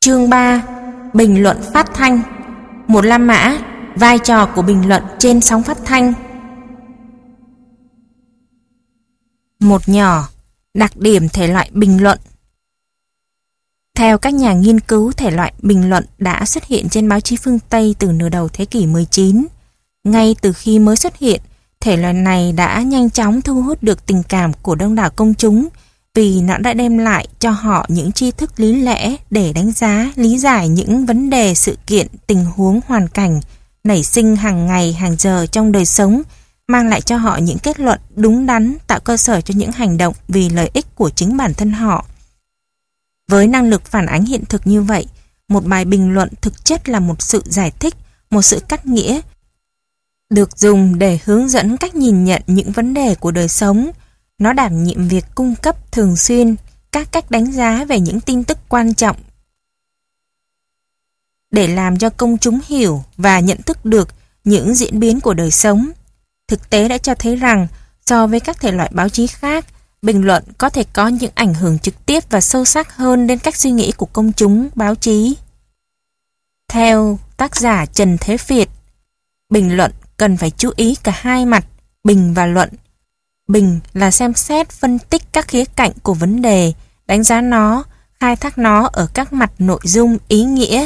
Chương 3. Bình luận phát thanh. Một La Mã, vai trò của bình luận trên sóng phát thanh. Một nhỏ, đặc điểm thể loại bình luận. Theo các nhà nghiên cứu, thể loại bình luận đã xuất hiện trên báo chí phương Tây từ nửa đầu thế kỷ 19. Ngay từ khi mới xuất hiện, thể loại này đã nhanh chóng thu hút được tình cảm của đông đảo công chúng, vì nó đã đem lại cho họ những tri thức lý lẽ để đánh giá, lý giải những vấn đề, sự kiện, tình huống, hoàn cảnh nảy sinh hàng ngày, hàng giờ trong đời sống, mang lại cho họ những kết luận đúng đắn, tạo cơ sở cho những hành động vì lợi ích của chính bản thân họ. Với năng lực phản ánh hiện thực như vậy, một bài bình luận thực chất là một sự giải thích, một sự cắt nghĩa, được dùng để hướng dẫn cách nhìn nhận những vấn đề của đời sống. Nó đảm nhiệm việc cung cấp thường xuyên các cách đánh giá về những tin tức quan trọng để làm cho công chúng hiểu và nhận thức được những diễn biến của đời sống. Thực tế đã cho thấy rằng, so với các thể loại báo chí khác, bình luận có thể có những ảnh hưởng trực tiếp và sâu sắc hơn đến cách suy nghĩ của công chúng báo chí. Theo tác giả Trần Thế Việt, bình luận cần phải chú ý cả hai mặt, bình và luận. Bình là xem xét, phân tích các khía cạnh của vấn đề, đánh giá nó, khai thác nó ở các mặt nội dung, ý nghĩa.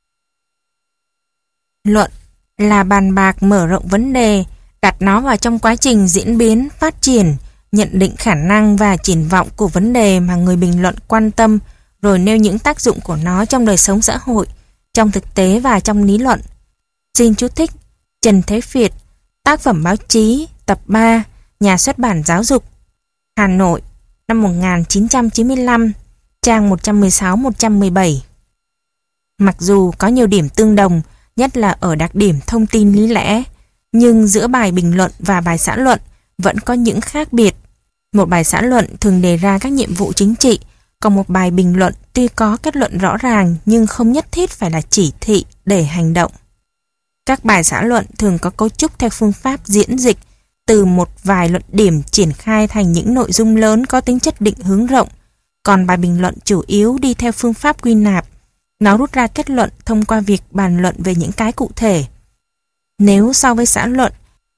Luận là bàn bạc mở rộng vấn đề, đặt nó vào trong quá trình diễn biến, phát triển, nhận định khả năng và triển vọng của vấn đề mà người bình luận quan tâm, rồi nêu những tác dụng của nó trong đời sống xã hội, trong thực tế và trong lý luận. Xin chú thích: Trần Thế Việt, tác phẩm báo chí, tập 3, Nhà xuất bản Giáo dục, Hà Nội, năm 1995, trang 116-117. Mặc dù có nhiều điểm tương đồng, nhất là ở đặc điểm thông tin lý lẽ, nhưng giữa bài bình luận và bài xã luận vẫn có những khác biệt. Một bài xã luận thường đề ra các nhiệm vụ chính trị, còn một bài bình luận tuy có kết luận rõ ràng nhưng không nhất thiết phải là chỉ thị để hành động. Các bài xã luận thường có cấu trúc theo phương pháp diễn dịch, từ một vài luận điểm triển khai thành những nội dung lớn có tính chất định hướng rộng, còn bài bình luận chủ yếu đi theo phương pháp quy nạp. Nó rút ra kết luận thông qua việc bàn luận về những cái cụ thể. Nếu so với xã luận,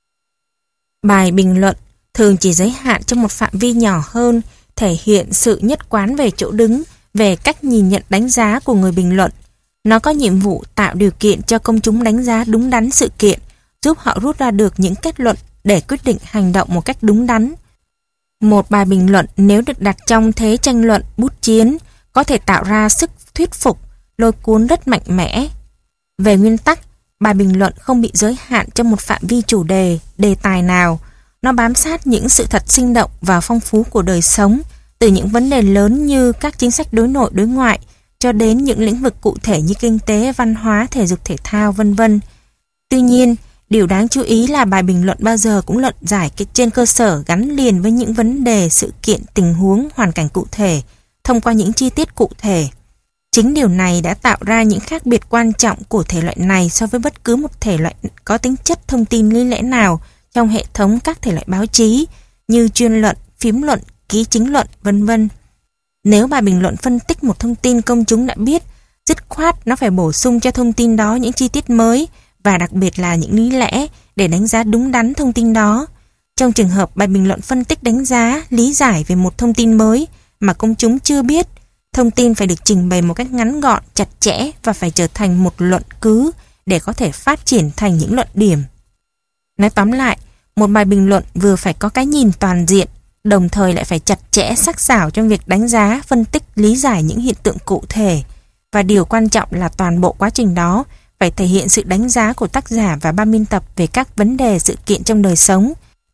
bài bình luận thường chỉ giới hạn trong một phạm vi nhỏ hơn, thể hiện sự nhất quán về chỗ đứng, về cách nhìn nhận đánh giá của người bình luận. Nó có nhiệm vụ tạo điều kiện cho công chúng đánh giá đúng đắn sự kiện, giúp họ rút ra được những kết luận để quyết định hành động một cách đúng đắn. Một bài bình luận nếu được đặt trong thế tranh luận, bút chiến, có thể tạo ra sức thuyết phục, lôi cuốn rất mạnh mẽ. Về nguyên tắc, bài bình luận không bị giới hạn trong một phạm vi chủ đề, đề tài nào. Nó bám sát những sự thật sinh động và phong phú của đời sống, từ những vấn đề lớn như các chính sách đối nội đối ngoại, cho đến những lĩnh vực cụ thể như kinh tế, văn hóa, thể dục thể thao, vân vân. Tuy nhiên, điều đáng chú ý là bài bình luận bao giờ cũng luận giải trên cơ sở gắn liền với những vấn đề, sự kiện, tình huống, hoàn cảnh cụ thể, thông qua những chi tiết cụ thể. Chính điều này đã tạo ra những khác biệt quan trọng của thể loại này so với bất cứ một thể loại có tính chất thông tin lý lẽ nào trong hệ thống các thể loại báo chí như chuyên luận, phím luận, ký chính luận, vân vân. Nếu bài bình luận phân tích một thông tin công chúng đã biết, dứt khoát nó phải bổ sung cho thông tin đó những chi tiết mới, và đặc biệt là những lý lẽ để đánh giá đúng đắn thông tin đó. Trong trường hợp bài bình luận phân tích, đánh giá, lý giải về một thông tin mới mà công chúng chưa biết, thông tin phải được trình bày một cách ngắn gọn, chặt chẽ và phải trở thành một luận cứ để có thể phát triển thành những luận điểm. Nói tóm lại, một bài bình luận vừa phải có cái nhìn toàn diện, đồng thời lại phải chặt chẽ, sắc sảo trong việc đánh giá, phân tích, lý giải những hiện tượng cụ thể. Và điều quan trọng là toàn bộ quá trình đó phải thể hiện sự đánh giá của tác giả và ban biên tập về các vấn đề, sự kiện trong đời sống.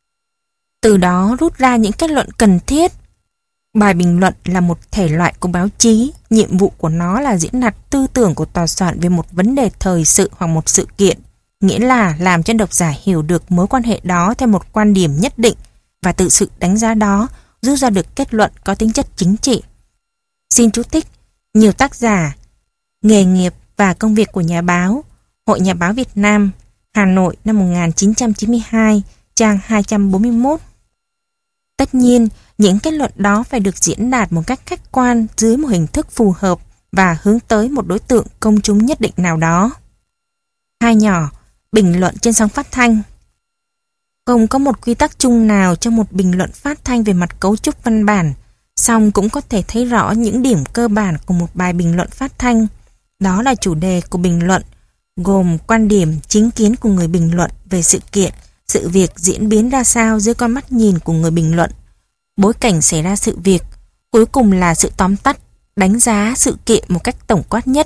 Từ đó rút ra những kết luận cần thiết. Bài bình luận là một thể loại của báo chí, nhiệm vụ của nó là diễn đạt tư tưởng của tòa soạn về một vấn đề thời sự hoặc một sự kiện, nghĩa là làm cho độc giả hiểu được mối quan hệ đó theo một quan điểm nhất định, và từ sự đánh giá đó rút ra được kết luận có tính chất chính trị. Xin chú thích: nhiều tác giả, Nghề nghiệp và công việc của nhà báo, Hội Nhà báo Việt Nam, Hà Nội, năm 1992, trang 241. Tất nhiên, những kết luận đó phải được diễn đạt một cách khách quan dưới một hình thức phù hợp và hướng tới một đối tượng công chúng nhất định nào đó. Hai nhỏ, bình luận trên sóng phát thanh. Không có một quy tắc chung nào cho một bình luận phát thanh về mặt cấu trúc văn bản, song cũng có thể thấy rõ những điểm cơ bản của một bài bình luận phát thanh. Đó là chủ đề của bình luận, gồm quan điểm, chính kiến của người bình luận về sự kiện, sự việc diễn biến ra sao dưới con mắt nhìn của người bình luận, bối cảnh xảy ra sự việc, cuối cùng là sự tóm tắt, đánh giá sự kiện một cách tổng quát nhất.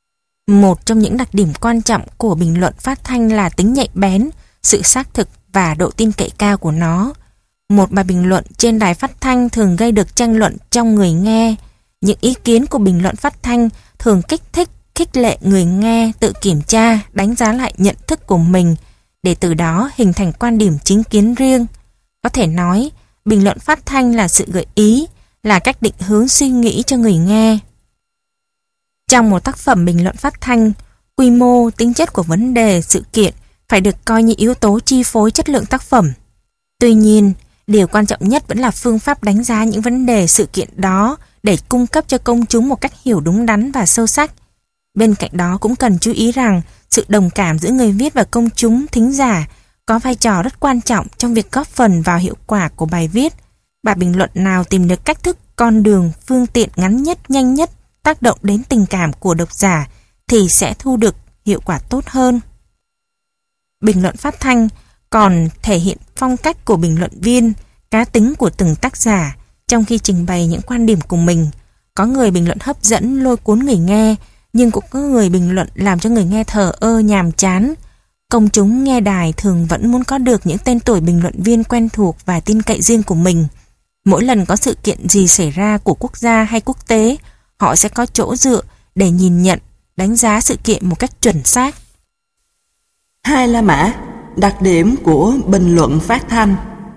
Một trong những đặc điểm quan trọng của bình luận phát thanh là tính nhạy bén, sự xác thực và độ tin cậy cao của nó. Một bài bình luận trên đài phát thanh thường gây được tranh luận trong người nghe. Những ý kiến của bình luận phát thanh thường kích thích, khích lệ người nghe tự kiểm tra, đánh giá lại nhận thức của mình, để từ đó hình thành quan điểm chính kiến riêng. Có thể nói, bình luận phát thanh là sự gợi ý, là cách định hướng suy nghĩ cho người nghe. Trong một tác phẩm bình luận phát thanh, quy mô, tính chất của vấn đề, sự kiện phải được coi như yếu tố chi phối chất lượng tác phẩm. Tuy nhiên, điều quan trọng nhất vẫn là phương pháp đánh giá những vấn đề, sự kiện đó để cung cấp cho công chúng một cách hiểu đúng đắn và sâu sắc. Bên cạnh đó cũng cần chú ý rằng sự đồng cảm giữa người viết và công chúng thính giả có vai trò rất quan trọng trong việc góp phần vào hiệu quả của bài viết. Bài bình luận nào tìm được cách thức, con đường, phương tiện ngắn nhất, nhanh nhất tác động đến tình cảm của độc giả thì sẽ thu được hiệu quả tốt hơn. Bình luận phát thanh còn thể hiện phong cách của bình luận viên, cá tính của từng tác giả trong khi trình bày những quan điểm của mình. Có người bình luận hấp dẫn, lôi cuốn người nghe, nhưng cũng có người bình luận làm cho người nghe thờ ơ, nhàm chán. Công chúng nghe đài thường vẫn muốn có được những tên tuổi bình luận viên quen thuộc và tin cậy riêng của mình. Mỗi lần có sự kiện gì xảy ra của quốc gia hay quốc tế, họ sẽ có chỗ dựa để nhìn nhận, đánh giá sự kiện một cách chuẩn xác. 2 La Mã, đặc điểm của bình luận phát thanh.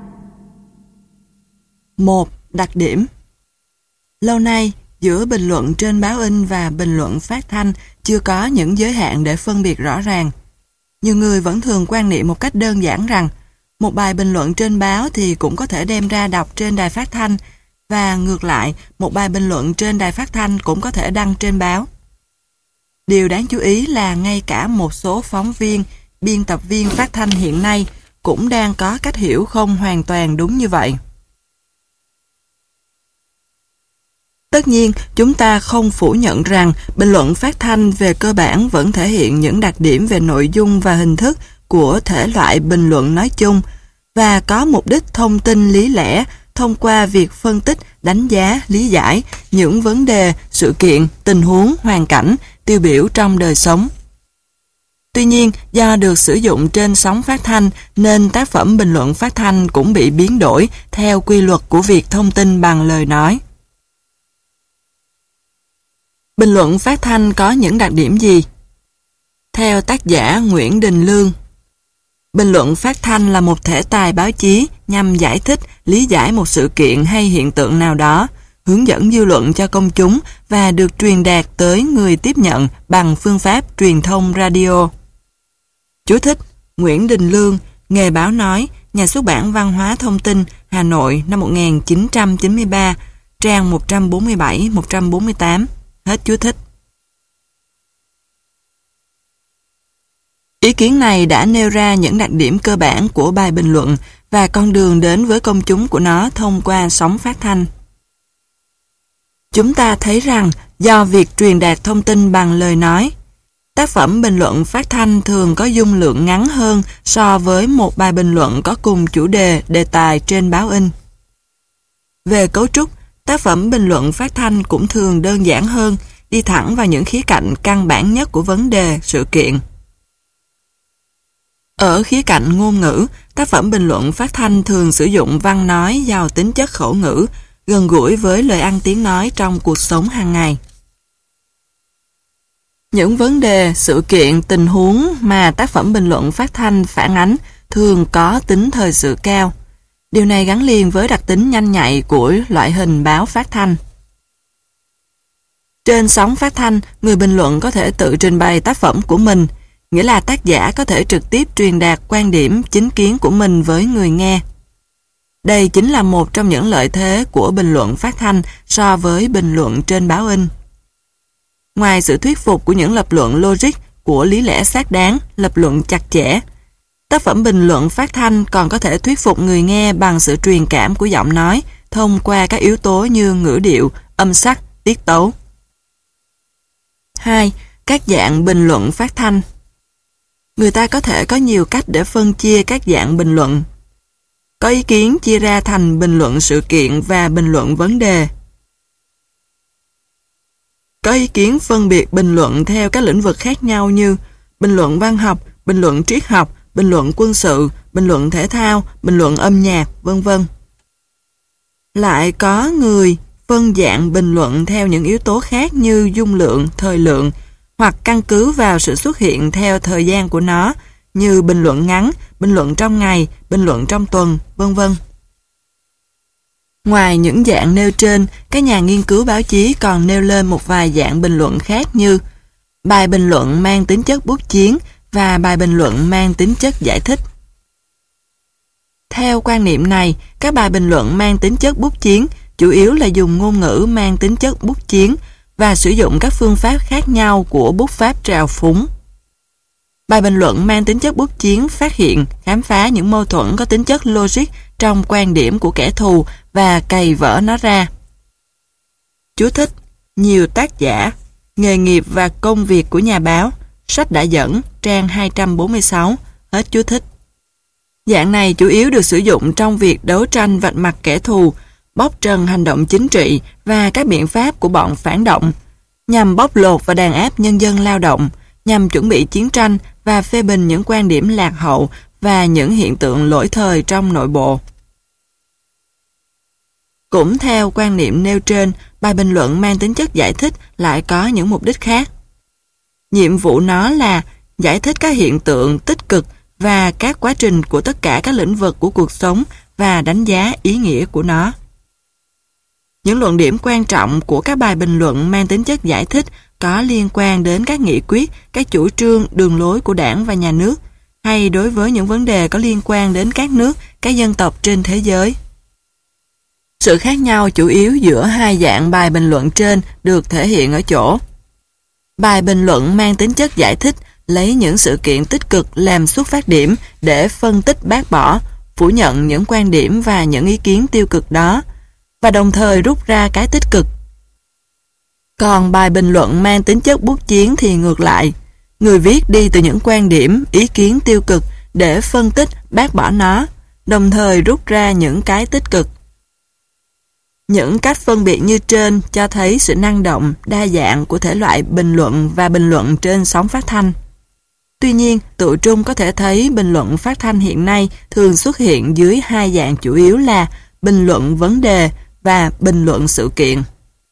1. Đặc điểm. Lâu nay, giữa bình luận trên báo in và bình luận phát thanh chưa có những giới hạn để phân biệt rõ ràng. Nhiều người vẫn thường quan niệm một cách đơn giản rằng một bài bình luận trên báo thì cũng có thể đem ra đọc trên đài phát thanh, và ngược lại, một bài bình luận trên đài phát thanh cũng có thể đăng trên báo. Điều đáng chú ý là ngay cả một số phóng viên, biên tập viên phát thanh hiện nay cũng đang có cách hiểu không hoàn toàn đúng như vậy. Tất nhiên, chúng ta không phủ nhận rằng bình luận phát thanh về cơ bản vẫn thể hiện những đặc điểm về nội dung và hình thức của thể loại bình luận nói chung, và có mục đích thông tin lý lẽ thông qua việc phân tích, đánh giá, lý giải những vấn đề, sự kiện, tình huống, hoàn cảnh, tiêu biểu trong đời sống. Tuy nhiên, do được sử dụng trên sóng phát thanh nên tác phẩm bình luận phát thanh cũng bị biến đổi theo quy luật của việc thông tin bằng lời nói. Bình luận phát thanh có những đặc điểm gì? Theo tác giả Nguyễn Đình Lương, bình luận phát thanh là một thể tài báo chí nhằm giải thích, lý giải một sự kiện hay hiện tượng nào đó, hướng dẫn dư luận cho công chúng và được truyền đạt tới người tiếp nhận bằng phương pháp truyền thông radio. Chú thích: Nguyễn Đình Lương, nghề báo nói, Nhà xuất bản Văn hóa Thông tin, Hà Nội năm 1993, trang 147-148. Hết chú thích. Ý kiến này đã nêu ra những đặc điểm cơ bản của bài bình luận và con đường đến với công chúng của nó thông qua sóng phát thanh. Chúng ta thấy rằng do việc truyền đạt thông tin bằng lời nói, tác phẩm bình luận phát thanh thường có dung lượng ngắn hơn so với một bài bình luận có cùng chủ đề, đề tài trên báo in. Về cấu trúc, tác phẩm bình luận phát thanh cũng thường đơn giản hơn, đi thẳng vào những khía cạnh căn bản nhất của vấn đề, sự kiện. Ở khía cạnh ngôn ngữ, tác phẩm bình luận phát thanh thường sử dụng văn nói giàu tính chất khẩu ngữ, gần gũi với lời ăn tiếng nói trong cuộc sống hàng ngày. Những vấn đề, sự kiện, tình huống mà tác phẩm bình luận phát thanh phản ánh thường có tính thời sự cao. Điều này gắn liền với đặc tính nhanh nhạy của loại hình báo phát thanh. Trên sóng phát thanh, người bình luận có thể tự trình bày tác phẩm của mình, nghĩa là tác giả có thể trực tiếp truyền đạt quan điểm, chính kiến của mình với người nghe. Đây chính là một trong những lợi thế của bình luận phát thanh so với bình luận trên báo in. Ngoài sự thuyết phục của những lập luận logic, của lý lẽ xác đáng, lập luận chặt chẽ, tác phẩm bình luận phát thanh còn có thể thuyết phục người nghe bằng sự truyền cảm của giọng nói thông qua các yếu tố như ngữ điệu, âm sắc, tiết tấu. 2. Các dạng bình luận phát thanh. Người ta có thể có nhiều cách để phân chia các dạng bình luận. Có ý kiến chia ra thành bình luận sự kiện và bình luận vấn đề. Có ý kiến phân biệt bình luận theo các lĩnh vực khác nhau như bình luận văn học, bình luận triết học, bình luận quân sự, bình luận thể thao, bình luận âm nhạc, vân vân. Lại có người phân dạng bình luận theo những yếu tố khác như dung lượng, thời lượng, hoặc căn cứ vào sự xuất hiện theo thời gian của nó, như bình luận ngắn, bình luận trong ngày, bình luận trong tuần, vân vân. Ngoài những dạng nêu trên, các nhà nghiên cứu báo chí còn nêu lên một vài dạng bình luận khác như bài bình luận mang tính chất bút chiến và bài bình luận mang tính chất giải thích. Theo quan niệm này, các bài bình luận mang tính chất bút chiến chủ yếu là dùng ngôn ngữ mang tính chất bút chiến và sử dụng các phương pháp khác nhau của bút pháp trào phúng. Bài bình luận mang tính chất bút chiến phát hiện, khám phá những mâu thuẫn có tính chất logic trong quan điểm của kẻ thù và cày vỡ nó ra. Chú thích: nhiều tác giả, nghề nghiệp và công việc của nhà báo, sách đã dẫn, trang 246, hết chú thích. Dạng này chủ yếu được sử dụng trong việc đấu tranh vạch mặt kẻ thù, bóc trần hành động chính trị và các biện pháp của bọn phản động, nhằm bóc lột và đàn áp nhân dân lao động, nhằm chuẩn bị chiến tranh và phê bình những quan điểm lạc hậu và những hiện tượng lỗi thời trong nội bộ. Cũng theo quan niệm nêu trên, bài bình luận mang tính chất giải thích lại có những mục đích khác. Nhiệm vụ nó là giải thích các hiện tượng tích cực và các quá trình của tất cả các lĩnh vực của cuộc sống và đánh giá ý nghĩa của nó. Những luận điểm quan trọng của các bài bình luận mang tính chất giải thích có liên quan đến các nghị quyết, các chủ trương, đường lối của đảng và nhà nước, hay đối với những vấn đề có liên quan đến các nước, các dân tộc trên thế giới. Sự khác nhau chủ yếu giữa hai dạng bài bình luận trên được thể hiện ở chỗ. Bài bình luận mang tính chất giải thích lấy những sự kiện tích cực làm xuất phát điểm để phân tích bác bỏ, phủ nhận những quan điểm và những ý kiến tiêu cực đó, và đồng thời rút ra cái tích cực. Còn bài bình luận mang tính chất bút chiến thì ngược lại, người viết đi từ những quan điểm, ý kiến tiêu cực để phân tích, bác bỏ nó, đồng thời rút ra những cái tích cực. Những cách phân biệt như trên cho thấy sự năng động, đa dạng của thể loại bình luận và bình luận trên sóng phát thanh. Tuy nhiên, tụi trung có thể thấy bình luận phát thanh hiện nay thường xuất hiện dưới hai dạng chủ yếu là bình luận vấn đề và bình luận sự kiện.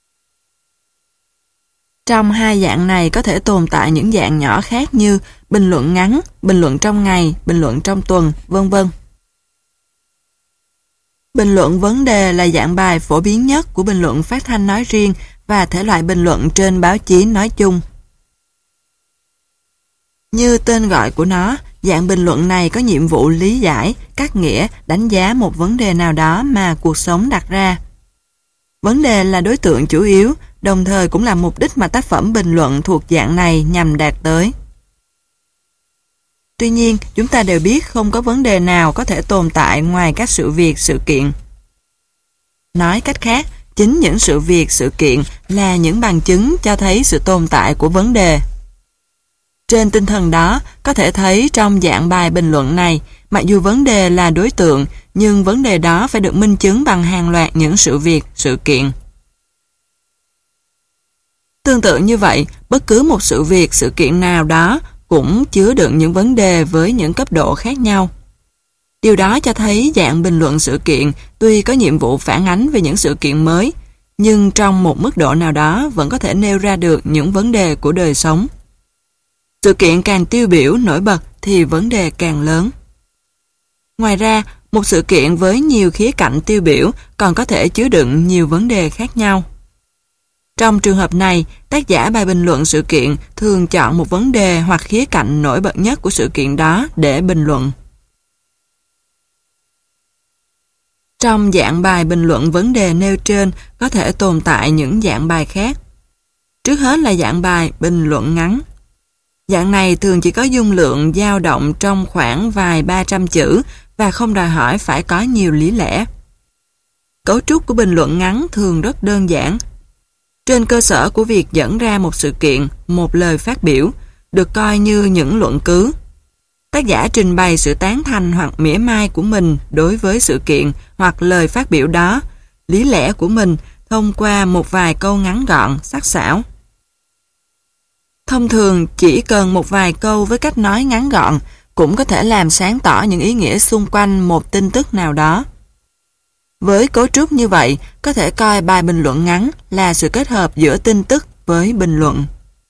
Trong hai dạng này có thể tồn tại những dạng nhỏ khác như bình luận ngắn, bình luận trong ngày, bình luận trong tuần, vân vân. Bình luận vấn đề là dạng bài phổ biến nhất của bình luận phát thanh nói riêng và thể loại bình luận trên báo chí nói chung. Như tên gọi của nó, dạng bình luận này có nhiệm vụ lý giải, cắt nghĩa, đánh giá một vấn đề nào đó mà cuộc sống đặt ra. Vấn đề là đối tượng chủ yếu, đồng thời cũng là mục đích mà tác phẩm bình luận thuộc dạng này nhằm đạt tới. Tuy nhiên, chúng ta đều biết không có vấn đề nào có thể tồn tại ngoài các sự việc, sự kiện. Nói cách khác, chính những sự việc, sự kiện là những bằng chứng cho thấy sự tồn tại của vấn đề. Trên tinh thần đó, có thể thấy trong dạng bài bình luận này, mặc dù vấn đề là đối tượng, nhưng vấn đề đó phải được minh chứng bằng hàng loạt những sự việc, sự kiện. Tương tự như vậy, bất cứ một sự việc, sự kiện nào đó cũng chứa đựng những vấn đề với những cấp độ khác nhau. Điều đó cho thấy dạng bình luận sự kiện tuy có nhiệm vụ phản ánh về những sự kiện mới, nhưng trong một mức độ nào đó vẫn có thể nêu ra được những vấn đề của đời sống. Sự kiện càng tiêu biểu, nổi bật thì vấn đề càng lớn. Ngoài ra, một sự kiện với nhiều khía cạnh tiêu biểu còn có thể chứa đựng nhiều vấn đề khác nhau. Trong trường hợp này, tác giả bài bình luận sự kiện thường chọn một vấn đề hoặc khía cạnh nổi bật nhất của sự kiện đó để bình luận. Trong dạng bài bình luận vấn đề nêu trên có thể tồn tại những dạng bài khác. Trước hết là dạng bài bình luận ngắn. Dạng này thường chỉ có dung lượng dao động trong khoảng vài 300 chữ và không đòi hỏi phải có nhiều lý lẽ. Cấu trúc của bình luận ngắn thường rất đơn giản. Trên cơ sở của việc dẫn ra một sự kiện, một lời phát biểu, được coi như những luận cứ. Tác giả trình bày sự tán thành hoặc mỉa mai của mình đối với sự kiện hoặc lời phát biểu đó, lý lẽ của mình thông qua một vài câu ngắn gọn, sắc sảo. Thông thường chỉ cần một vài câu với cách nói ngắn gọn cũng có thể làm sáng tỏ những ý nghĩa xung quanh một tin tức nào đó. Với cấu trúc như vậy, có thể coi bài bình luận ngắn là sự kết hợp giữa tin tức với bình luận.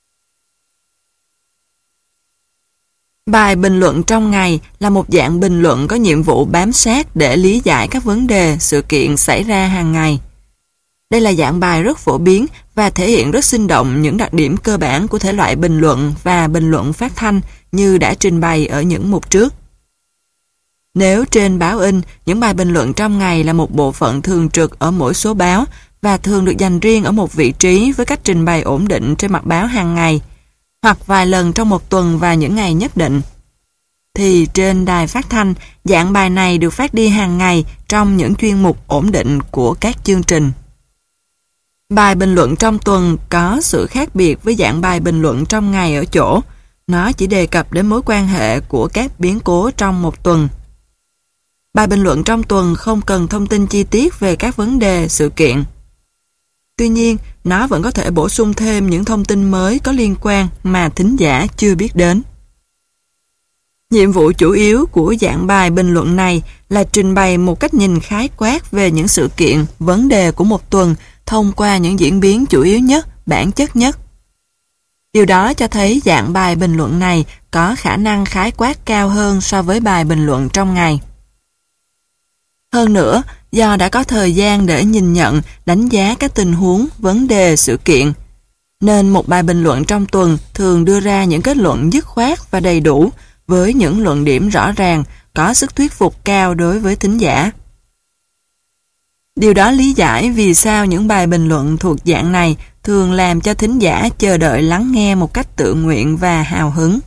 Bài bình luận trong ngày là một dạng bình luận có nhiệm vụ bám sát để lý giải các vấn đề, sự kiện xảy ra hàng ngày. Đây là dạng bài rất phổ biến và thể hiện rất sinh động những đặc điểm cơ bản của thể loại bình luận và bình luận phát thanh như đã trình bày ở những mục trước. Nếu trên báo in, những bài bình luận trong ngày là một bộ phận thường trực ở mỗi số báo và thường được dành riêng ở một vị trí với cách trình bày ổn định trên mặt báo hàng ngày, hoặc vài lần trong một tuần và những ngày nhất định, thì trên đài phát thanh, dạng bài này được phát đi hàng ngày trong những chuyên mục ổn định của các chương trình. Bài bình luận trong tuần có sự khác biệt với dạng bài bình luận trong ngày ở chỗ, nó chỉ đề cập đến mối quan hệ của các biến cố trong một tuần. Bài bình luận trong tuần không cần thông tin chi tiết về các vấn đề, sự kiện. Tuy nhiên, nó vẫn có thể bổ sung thêm những thông tin mới có liên quan mà thính giả chưa biết đến. Nhiệm vụ chủ yếu của dạng bài bình luận này là trình bày một cách nhìn khái quát về những sự kiện, vấn đề của một tuần thông qua những diễn biến chủ yếu nhất, bản chất nhất. Điều đó cho thấy dạng bài bình luận này có khả năng khái quát cao hơn so với bài bình luận trong ngày. Hơn nữa, do đã có thời gian để nhìn nhận, đánh giá các tình huống, vấn đề, sự kiện, nên một bài bình luận trong tuần thường đưa ra những kết luận dứt khoát và đầy đủ với những luận điểm rõ ràng, có sức thuyết phục cao đối với thính giả. Điều đó lý giải vì sao những bài bình luận thuộc dạng này thường làm cho thính giả chờ đợi lắng nghe một cách tự nguyện và hào hứng.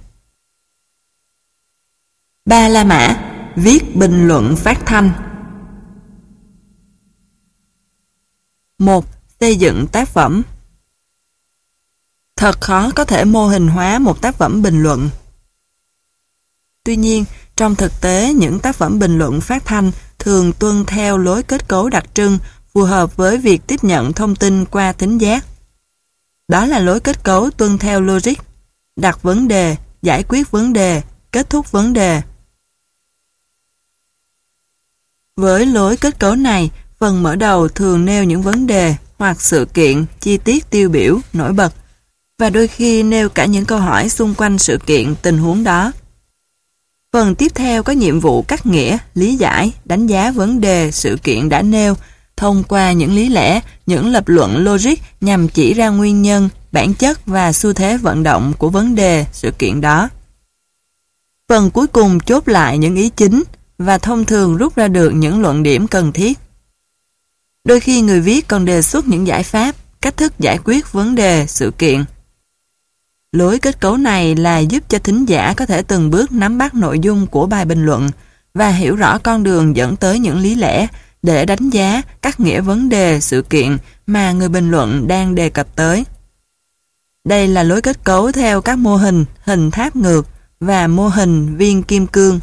Ba La Mã, viết bình luận phát thanh. 1. Xây dựng tác phẩm. Thật khó có thể mô hình hóa một tác phẩm bình luận. Tuy nhiên, trong thực tế, những tác phẩm bình luận phát thanh thường tuân theo lối kết cấu đặc trưng phù hợp với việc tiếp nhận thông tin qua thính giác. Đó là lối kết cấu tuân theo logic, đặt vấn đề, giải quyết vấn đề, kết thúc vấn đề. Với lối kết cấu này, phần mở đầu thường nêu những vấn đề hoặc sự kiện, chi tiết tiêu biểu, nổi bật, và đôi khi nêu cả những câu hỏi xung quanh sự kiện, tình huống đó. Phần tiếp theo có nhiệm vụ cắt nghĩa, lý giải, đánh giá vấn đề, sự kiện đã nêu, thông qua những lý lẽ, những lập luận logic nhằm chỉ ra nguyên nhân, bản chất và xu thế vận động của vấn đề, sự kiện đó. Phần cuối cùng chốt lại những ý chính và thông thường rút ra được những luận điểm cần thiết. Đôi khi người viết còn đề xuất những giải pháp, cách thức giải quyết vấn đề, sự kiện. Lối kết cấu này là giúp cho thính giả có thể từng bước nắm bắt nội dung của bài bình luận và hiểu rõ con đường dẫn tới những lý lẽ để đánh giá, cắt nghĩa vấn đề, sự kiện mà người bình luận đang đề cập tới. Đây là lối kết cấu theo các mô hình, hình tháp ngược và mô hình viên kim cương.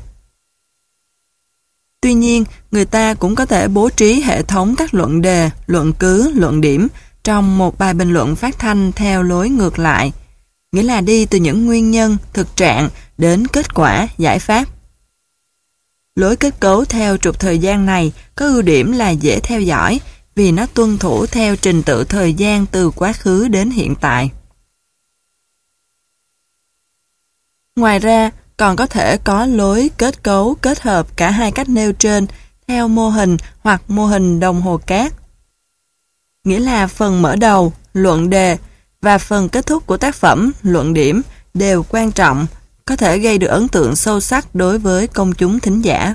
Tuy nhiên, người ta cũng có thể bố trí hệ thống các luận đề, luận cứ, luận điểm trong một bài bình luận phát thanh theo lối ngược lại, nghĩa là đi từ những nguyên nhân, thực trạng đến kết quả, giải pháp. Lối kết cấu theo trục thời gian này có ưu điểm là dễ theo dõi vì nó tuân thủ theo trình tự thời gian từ quá khứ đến hiện tại. Ngoài ra, còn có thể có lối kết cấu kết hợp cả hai cách nêu trên theo mô hình hoặc mô hình đồng hồ cát. Nghĩa là phần mở đầu, luận đề và phần kết thúc của tác phẩm, luận điểm đều quan trọng, có thể gây được ấn tượng sâu sắc đối với công chúng thính giả.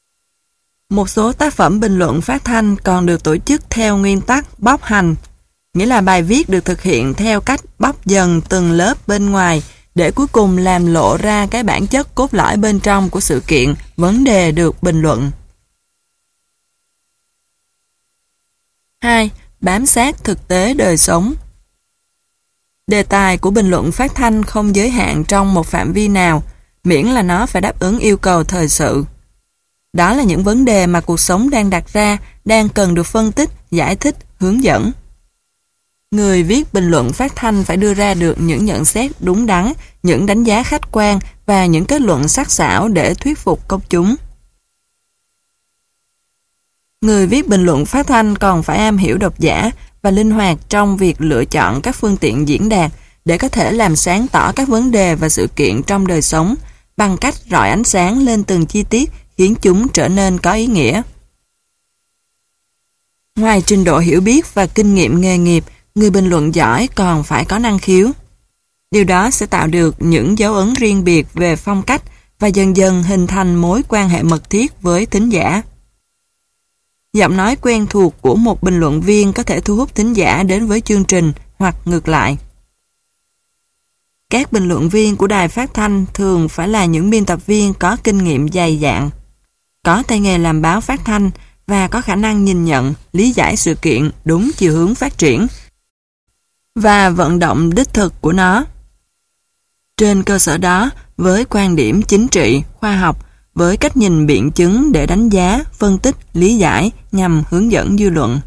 Một số tác phẩm bình luận phát thanh còn được tổ chức theo nguyên tắc bóc hành, nghĩa là bài viết được thực hiện theo cách bóc dần từng lớp bên ngoài để cuối cùng làm lộ ra cái bản chất cốt lõi bên trong của sự kiện, vấn đề được bình luận. 2. Bám sát thực tế đời sống. Đề tài của bình luận phát thanh không giới hạn trong một phạm vi nào, miễn là nó phải đáp ứng yêu cầu thời sự. Đó là những vấn đề mà cuộc sống đang đặt ra, đang cần được phân tích, giải thích, hướng dẫn. Người viết bình luận phát thanh phải đưa ra được những nhận xét đúng đắn, những đánh giá khách quan và những kết luận sắc sảo để thuyết phục công chúng. Người viết bình luận phát thanh còn phải am hiểu độc giả và linh hoạt trong việc lựa chọn các phương tiện diễn đạt để có thể làm sáng tỏ các vấn đề và sự kiện trong đời sống bằng cách rọi ánh sáng lên từng chi tiết khiến chúng trở nên có ý nghĩa. Ngoài trình độ hiểu biết và kinh nghiệm nghề nghiệp, người bình luận giỏi còn phải có năng khiếu. Điều đó sẽ tạo được những dấu ấn riêng biệt về phong cách và dần dần hình thành mối quan hệ mật thiết với thính giả. Giọng nói quen thuộc của một bình luận viên có thể thu hút thính giả đến với chương trình hoặc ngược lại. Các bình luận viên của đài phát thanh thường phải là những biên tập viên có kinh nghiệm dày dạn, có tay nghề làm báo phát thanh và có khả năng nhìn nhận, lý giải sự kiện đúng chiều hướng phát triển và vận động đích thực của nó. Trên cơ sở đó, với quan điểm chính trị, khoa học, với cách nhìn biện chứng để đánh giá, phân tích, lý giải nhằm hướng dẫn dư luận.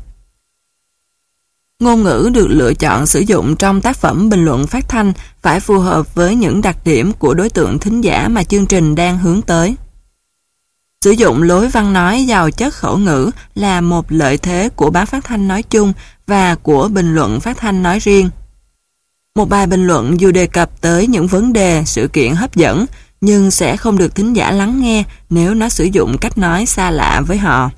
Ngôn ngữ được lựa chọn sử dụng trong tác phẩm bình luận phát thanh phải phù hợp với những đặc điểm của đối tượng thính giả mà chương trình đang hướng tới. Sử dụng lối văn nói giàu chất khẩu ngữ là một lợi thế của báo phát thanh nói chung và của bình luận phát thanh nói riêng. Một bài bình luận dù đề cập tới những vấn đề, sự kiện hấp dẫn, nhưng sẽ không được thính giả lắng nghe nếu nó sử dụng cách nói xa lạ với họ.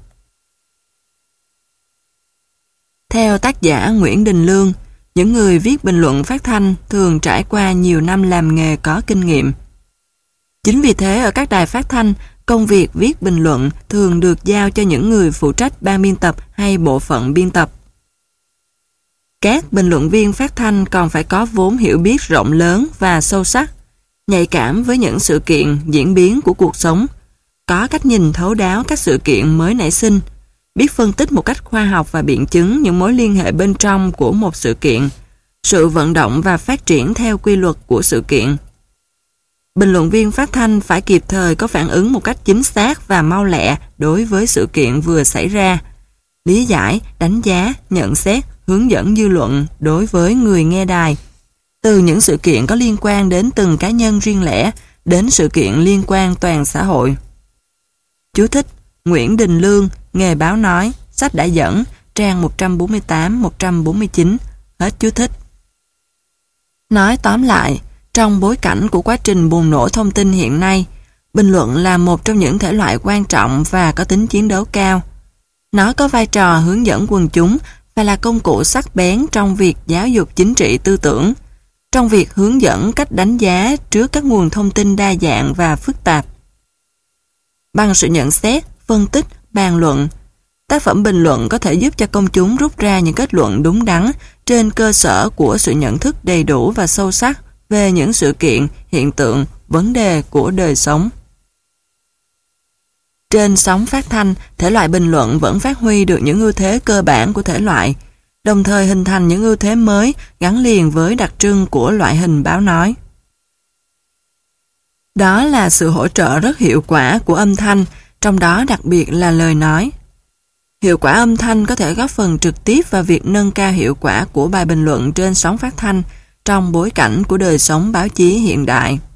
Theo tác giả Nguyễn Đình Lương, những người viết bình luận phát thanh thường trải qua nhiều năm làm nghề có kinh nghiệm. Chính vì thế ở các đài phát thanh, công việc viết bình luận thường được giao cho những người phụ trách ban biên tập hay bộ phận biên tập. Các bình luận viên phát thanh còn phải có vốn hiểu biết rộng lớn và sâu sắc, nhạy cảm với những sự kiện, diễn biến của cuộc sống, có cách nhìn thấu đáo các sự kiện mới nảy sinh, biết phân tích một cách khoa học và biện chứng những mối liên hệ bên trong của một sự kiện, sự vận động và phát triển theo quy luật của sự kiện. Bình luận viên phát thanh phải kịp thời có phản ứng một cách chính xác và mau lẹ đối với sự kiện vừa xảy ra, lý giải, đánh giá, nhận xét, hướng dẫn dư luận đối với người nghe đài, từ những sự kiện có liên quan đến từng cá nhân riêng lẻ đến sự kiện liên quan toàn xã hội. Chú thích: Nguyễn Đình Lương, Nghề báo nói, sách đã dẫn, trang 148-149, hết chú thích. Nói tóm lại, trong bối cảnh của quá trình bùng nổ thông tin hiện nay, bình luận là một trong những thể loại quan trọng và có tính chiến đấu cao. Nó có vai trò hướng dẫn quần chúng và là công cụ sắc bén trong việc giáo dục chính trị tư tưởng, trong việc hướng dẫn cách đánh giá trước các nguồn thông tin đa dạng và phức tạp. Bằng sự nhận xét, phân tích, bàn luận, tác phẩm bình luận có thể giúp cho công chúng rút ra những kết luận đúng đắn trên cơ sở của sự nhận thức đầy đủ và sâu sắc về những sự kiện, hiện tượng, vấn đề của đời sống. Trên sóng phát thanh, thể loại bình luận vẫn phát huy được những ưu thế cơ bản của thể loại, đồng thời hình thành những ưu thế mới gắn liền với đặc trưng của loại hình báo nói. Đó là sự hỗ trợ rất hiệu quả của âm thanh, trong đó đặc biệt là lời nói. Hiệu quả âm thanh có thể góp phần trực tiếp vào việc nâng cao hiệu quả của bài bình luận trên sóng phát thanh trong bối cảnh của đời sống báo chí hiện đại.